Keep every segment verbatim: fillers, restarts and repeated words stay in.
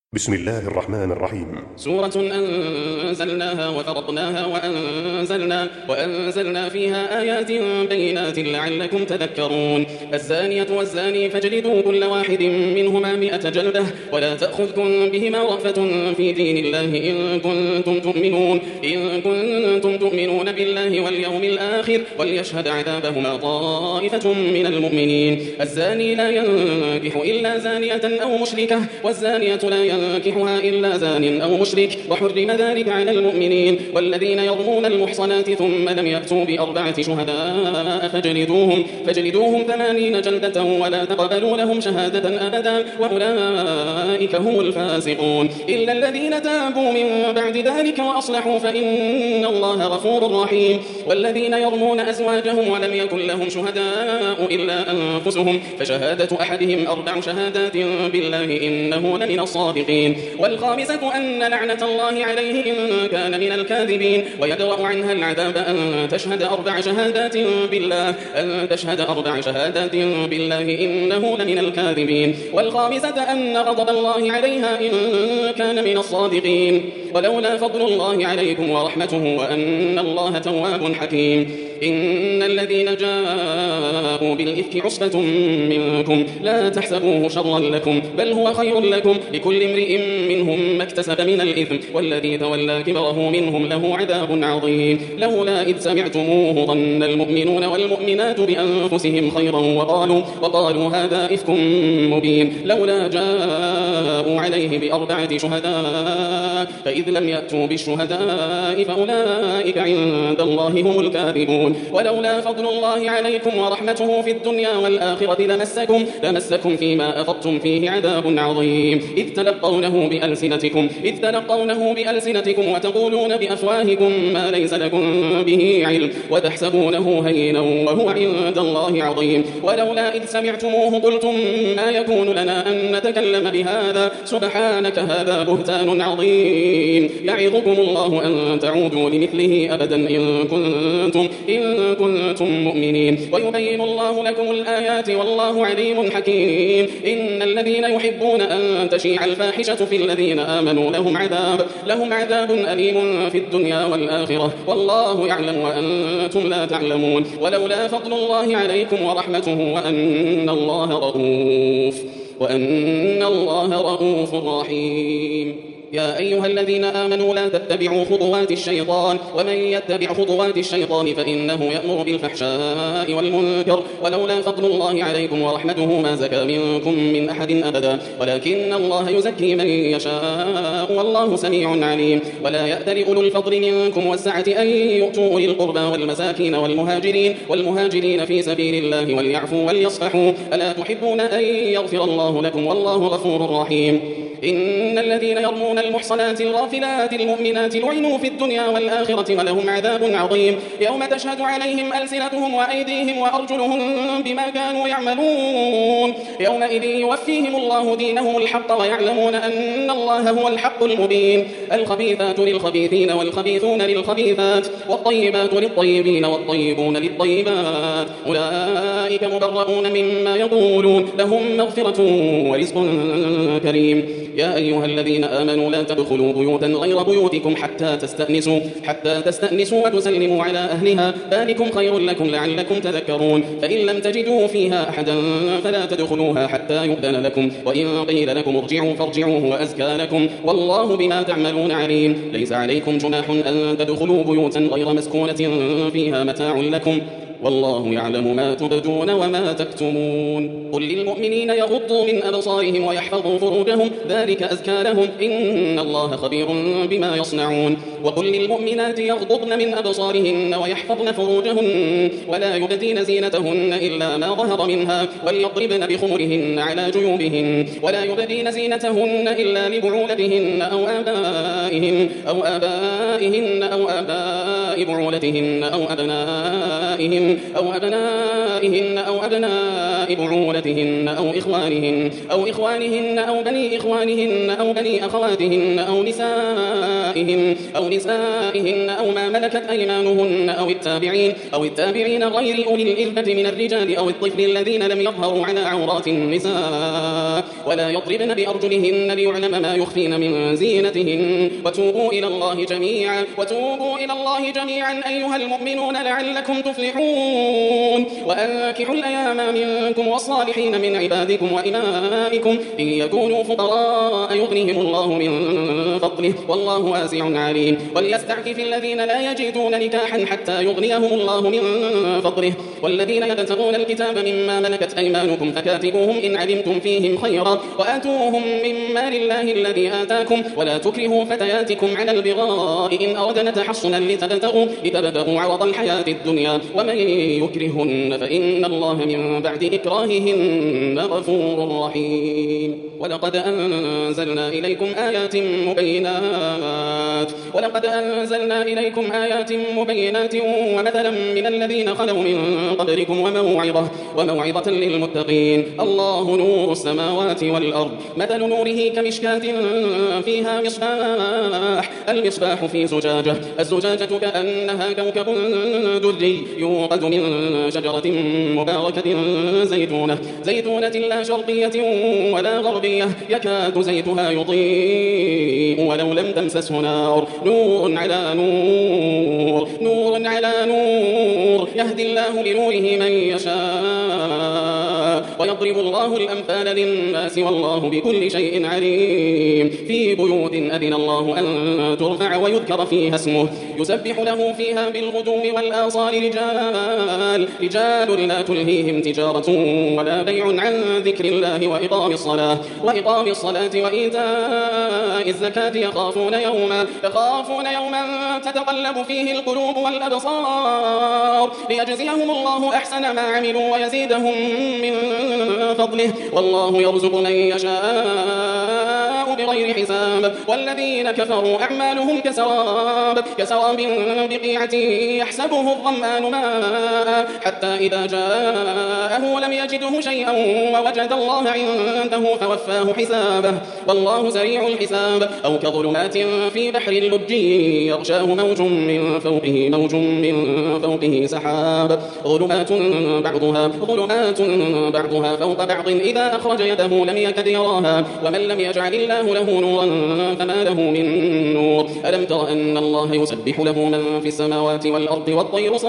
بسم الله الرحمن الرحيم. سورة أنزلناها وفرضناها وأنزلنا, وأنزلنا فيها آيات بينات لعلكم تذكرون. الزانية والزاني فاجلدوا كل واحد منهما مئة جلدة ولا تأخذكم بهما رأفة في دين الله إن كنتم تؤمنون, إن كنتم تؤمنون بالله واليوم الآخر وليشهد عذابهما طائفة من المؤمنين. الزاني لا ينكح إلا زانية أو مشركة والزانية لا ينكحها إلا زان أو مشرك وحرم ذلك على المؤمنين. والذين يرمون المحصنات ثم لم يأتوا بأربعة شهداء فجلدوهم, فجلدوهم ثمانين جلدة ولا تقبلوا لهم شهادة أبدا وأولئك هم الفاسقون. إلا الذين تابوا من بعد ذلك وأصلحوا فإن الله غفور رحيم. والذين يرمون أزواجهم ولم يكن لهم شهداء إلا أنفسهم فشهادة أحدهم أربع شهادات بالله إنه لمن الصادقين. والخامسة أن لعنة الله عليه إن كان من الكاذبين ويدرأ عنها العذاب أن تشهد أربع شهادات بالله أن تشهد أربع شهادات بالله إنه لمن الكاذبين. والخامسة أن غضب الله عليها إن كان من الصادقين. ولولا فضل الله عليكم ورحمته وأن الله تواب حكيم. إن الذين جاءوا بالإفك عصبة منكم لا تحسبوه شرا لكم بل هو خير لكم لكل امرئ منهم ما اكتسب من الإثم والذي تولى كبره منهم له عذاب عظيم. لولا إذ سمعتموه ظن المؤمنون والمؤمنات بأنفسهم خيرا وقالوا, وقالوا هذا إفك مبين. لولا جاءوا عليه بأربعة شهداء فإذ لم يأتوا بالشهداء فأولئك عند الله هم الكاذبون. ولولا فضل الله عليكم ورحمته في الدنيا والآخرة لمسكم, لمسكم فيما أخذتم فيه عذاب عظيم إذ تلقونه بألسنتكم, إذ تلقونه بألسنتكم وتقولون بأفواهكم ما ليس لكم به علم وتحسبونه هينا وهو عند الله عظيم. ولولا إذ سمعتموه قلتم ما يكون لنا أن نتكلم بهذا سبحانك هذا بهتان عظيم. يعظكم الله أن تعودوا لمثله أبدا إن كنتم, إن كنتم مؤمنين. ويبين الله لكم الآيات والله عليم حكيم. إن الذين يحبون أن تشيع الفاحشة في الذين آمنوا لهم عذاب, لهم عذاب أليم في الدنيا والآخرة والله يعلم وأنتم لا تعلمون. ولولا فضل الله عليكم ورحمته وأن الله رؤوف, وأن الله رؤوف رحيم. يا أيها الذين آمنوا لا تتبعوا خطوات الشيطان ومن يتبع خطوات الشيطان فإنه يأمر بالفحشاء والمنكر. ولولا فضل الله عليكم ورحمته ما زكى منكم من أحد أبدا ولكن الله يزكي من يشاء والله سميع عليم. ولا يأتل أولو الفضل منكم والسعة أن يؤتوا أولي القربى والمساكين والمهاجرين, والمهاجرين في سبيل الله وليعفوا وليصفحوا ألا تحبون أن يغفر الله لكم والله غفور رحيم. إن الذين يرمون المحصنات الغافلات المؤمنات لعنوا في الدنيا والآخرة ولهم عذاب عظيم يوم تشهد عليهم ألسنتهم وأيديهم وأرجلهم بما كانوا يعملون. يومئذ يوفيهم الله دينهم الحق ويعلمون أن الله هو الحق المبين. الخبيثات للخبيثين والخبيثون للخبيثات والطيبات للطيبين والطيبون للطيبات أولئك مبرؤون مما يقولون لهم مغفرة ورزق كريم. يا أيها الذين آمنوا لا تدخلوا بيوتا غير بيوتكم حتى تستأنسوا, حتى تستأنسوا وتسلموا على أهلها ذلكم خير لكم لعلكم تذكرون. فإن لم تجدوا فيها أحدا فلا تدخلوها حتى يؤذن لكم وإن قيل لكم ارجعوا فارجعوا هو أزكى لكم والله بما تعملون عليم. ليس عليكم جناح أن تدخلوا بيوتا غير مسكونة فيها متاع لكم والله يعلم ما تبدون وما تكتمون. قل للمؤمنين يغضوا من أبصارهم ويحفظوا فروجهم ذلك أزكى لهم إن الله خبير بما يصنعون. وقل للمؤمنات يغضضن من أبصارهن ويحفظن فروجهن ولا يبدين زينتهن إلا ما ظهر منها وليضربن بخمرهن على جيوبهن ولا يبدين زينتهن إلا لبعولتهن أو آبائهن أو آبائهن أو آباء بعولتهن أو أبنائهن نسائهن أو أبنائهن أو أبناء بعولتهن أو إخوانهن أو إخوانهن أو بني إخوانهن أو بني أخواتهن أو نسائهن أو نسائهن أو ما ملكت أيمانهن أو التابعين أو التابعين غير أولي الإربة من الرجال أو الطفل الذين لم يظهروا على عورات النساء ولا يضربن بأرجلهن ليعلم ما يخفين من زينتهن وتوبوا إلى الله جميعا وتوبوا إلى الله جميعا أيها المؤمنون لعلكم تفلحون وأنكحوا الأيام منكم والصالحين من عبادكم وإمائكم إن يكونوا فقراء يغنيهم الله من فضله والله واسع عليم وليستعفف الذين لا يجدون نكاحا حتى يغنيهم الله من فضله والذين يبتغون الكتاب مما ملكت أيمانكم فكاتبوهم إن علمتم فيهم خيرا وآتوهم مما لله الذي آتاكم ولا تكرهوا فتياتكم على البغاء إن أردنا تحصنا لتبتغوا, لتبتغوا عرض الحياة الدنيا ومن يكرهن فإن الله من بعد إكراههن غفور رحيم ولقد أنزلنا إليكم آيات مبينات ولقد أنزلنا إليكم آيات مبينات ومثلا من الذين خلوا من قبلكم وموعظة, وموعظة للمتقين الله نور السماوات والأرض مثل نوره كمشكاة فيها مصباح المصباح في زجاجة الزجاجة كأنها كوكب دري يوقد من شجرة مباركة زيتونة زيتونة لا شرقية ولا غربية يكاد زيتها يضيء ولو لم تمسسه نار نور على نور نور على نور يهدي الله لنوره من يشاء ويضرب الله الأمثال للناس والله بكل شيء عليم في بيوت أذن الله أن ترفع ويذكر فيها اسمه يسبح له فيها بالغدو والآصال رجال رجال لا تلهيهم تجارة ولا بيع عن ذكر الله وإقام الصلاة وإقام الصلاة وإيتاء الزكاة يخافون يوما يخافون يوما تتقلب فيه القلوب والأبصار ليجزيهم الله أحسن ما عملوا ويزيدهم من فضله والله يرزق من يشاء بغير حساب والذين كفروا أعمالهم كسراب كسراب بقيعة يحسبه الظمآن ماء حتى إذا جاءه لم يجده شيئا ووجد الله عنده فوفاه حسابه والله سريع الحساب أو كظلمات في بحر اللج يغشاه موج من فوقه موج من فوقه سحاب ظلمات بعضها ظلمات بعضها فوق بعض إذا أخرج يده لم يكد يراها ومن لم يجعل الله له نورا فما له من نور ألم تر أن الله يسبح له من في السماوات والأرض والطير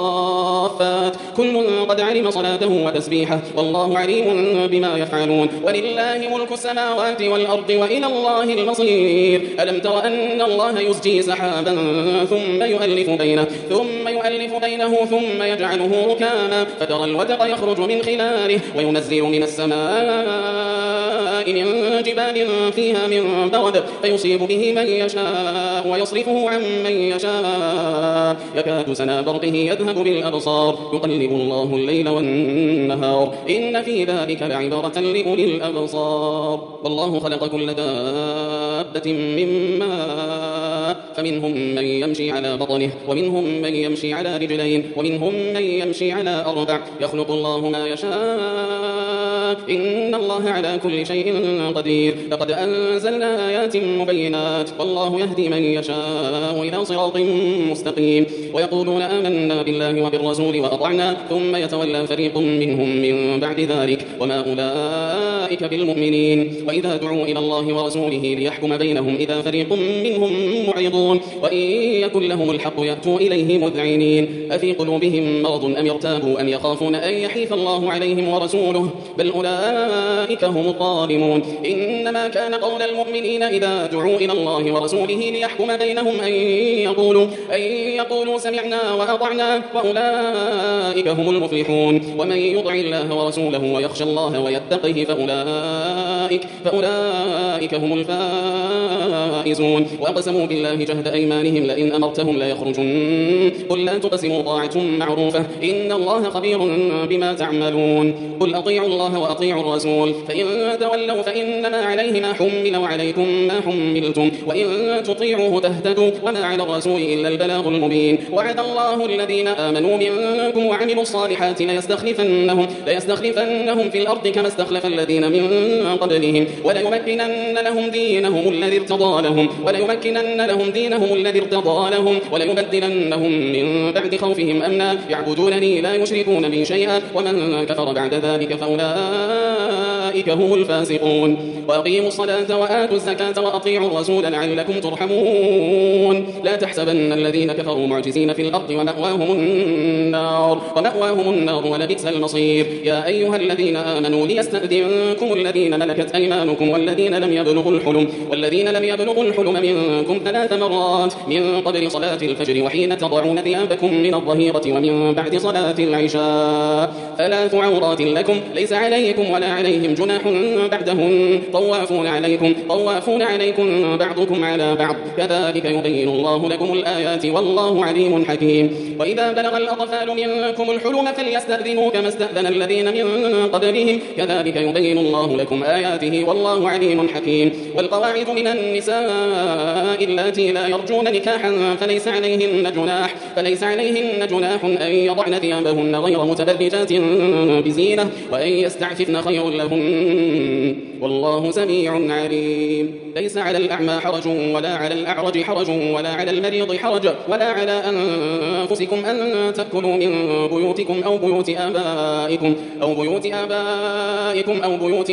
صافات كل قد علم صلاته وتسبيحه والله عليم بما يفعلون ولله ملك السماوات والأرض وإلى الله المصير ألم تر أن الله يزجي سحابا ثم يؤلف بينه ثم يؤلف بينه ثم يجعله ركاما فترى الودق يخرج من خلاله وينزل من السماء من جبال فيها من برد فيصيب به من يشاء ويصرفه عن من يشاء يكاد سنا برقه يذهب بالأبصار يقلب الله الليل والنهار إن في ذلك لعبرة لأولي الأبصار والله خلق كل دابة من ماء فمنهم من يمشي على بطنه ومنهم من يمشي على رجلين ومنهم من يمشي على أربع يخلق الله ما يشاء إن الله على كل شيء قدير لقد أنزلنا آيات مبينات والله يهدي من يشاء إلى صراط مستقيم ويقولون آمنا بالله وبالرسول وأطعنا ثم يتولى فريق منهم من بعد ذلك وما أولئك بالمؤمنين وإذا دعوا إلى الله ورسوله ليحكم بينهم إذا فريق منهم معرضون وإن يكن لهم الحق يأتوا إليه مذعنين أفي قلوبهم مرض أم يرتابوا أم يخافون أن يحيف الله عليهم ورسوله بل أولئك هم الظالمون إنما كان قول المؤمنين إذا دعوا إلى الله ورسوله ليحكم بينهم أن يقولوا, أن يقولوا سمعنا وأطعنا وأولئك هم المفلحون ومن يطع الله ورسوله ويخشى الله ويتقه فأولئك, فأولئك هم الفائزون فائزون وأقسموا بالله جهد أيمانهم لئن أمرتهم لا يخرجون قل لا تقسموا طاعة معروفة إن الله خبير بما تعملون قل أطيعوا الله وأطيعوا الرسول فإن تولوا فإنما عليه ما حمل وعليكم ما حملتم وإن تطيعوه تهتدوا وما على الرسول إلا البلاغ المبين وعد الله الذين آمنوا منكم وعملوا الصالحات ليستخلفنهم, ليستخلفنهم في الأرض كما استخلف الذين من قبلهم وليمكنن لهم دينهم الذي ارتضى لهم وليمكنن لهم دينهم الذي ارتضى لهم وليبدلنهم من بعد خوفهم أمنا يعبدونني لا يشركون بي شيئا ومن كفر بعد ذلك فأولئك هم الفاسقون وأقيموا الصلاة وآتوا الزكاة وأطيعوا الرسول لعلكم ترحمون لا تحسبن الذين كفروا معجزين في الأرض ومأواهم النار ومأواهم النار ولبئس المصير يا أيها الذين آمنوا ليستأذنكم الذين ملكت أيمانكم والذين لم يبلغوا الحلم والذين لم يبلغوا الحلم منكم ثلاث مرات من قبل صلاة الفجر وحين تضعون ثيابكم من الظهيرة ومن بعد صلاة العشاء ثلاث عورات لكم ليس عليكم ولا عليهم جناح بعدهن طوافون عليكم طوافون عليكم بعضكم على بعض كذلك يبين الله لكم الآيات والله عليم حكيم وإذا بلغ الأطفال منكم الحلم فليستأذنوا كما استأذن الذين من قبلهم كذلك يبين الله لكم آياته والله عليم حكيم والقواعد من النساء اللاتي لا يرجون نكاحا فليس عليهن جناح فليس عليهن جناح أن يضعن ثيابهن غير متبرجات بزينة وأن يستعففن خير لهن والله سميع عليم ليس على الأعمى حرج ولا على الأعرج حرج ولا على المريض حرج ولا على أنفسكم أن تأكلوا من بيوتكم أو بيوت آبائكم أو بيوت آبائكم أو بيوت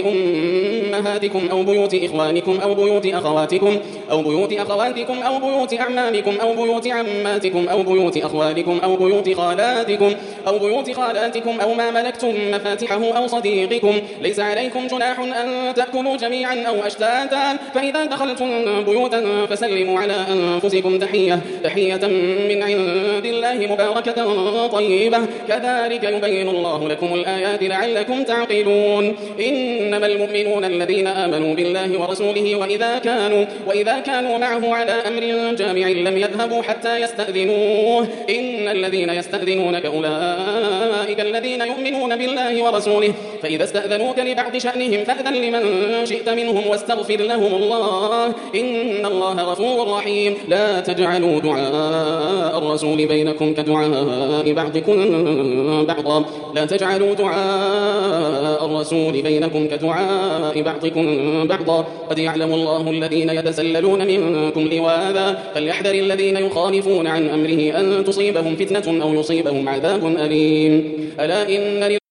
أمهاتكم أو بيوت إخوانكم أو بيوت أخواتكم أو بيوت أخواتكم أو بيوت أعمامكم أو بيوت عماتكم أو بيوت أخوالكم أو بيوت خالاتكم أو بيوت خالاتكم أو ما ملكتم مفاتحه أو صديقكم ليس عليكم جناح أن تأكلوا جميعا أو أشتاتا فإذا دخلتم بيوتا فسلموا على أنفسكم تحية تحية من عند الله مباركة طيبة كذلك يبين الله لكم الآيات لعلكم تعقلون إنما المؤمنون الذين آمنوا بالله ورسوله وإذا كانوا وإذا كانوا معه على أمر جامع لم يذهبوا حتى يستأذنوه إن الذين يستأذنونك أولئك الذين يؤمنون بالله ورسوله فإذا استأذنوك لبعض شأنهم فأذن لمن شئت منهم واستغفر لهم الله إن الله غفور رحيم لا تجعلوا دعاء الرسول بينكم كدعاء بعضكم بعضا لا تجعلوا دعاء الرسول بينكم كدعاء بعضكم بعضا قد يعلم الله الذين يتسللون منكم لواذا فليحذر الذين يخالفون عن أمره أن تصيبهم فتنة أو يصيبهم عذاب أليم ألا إن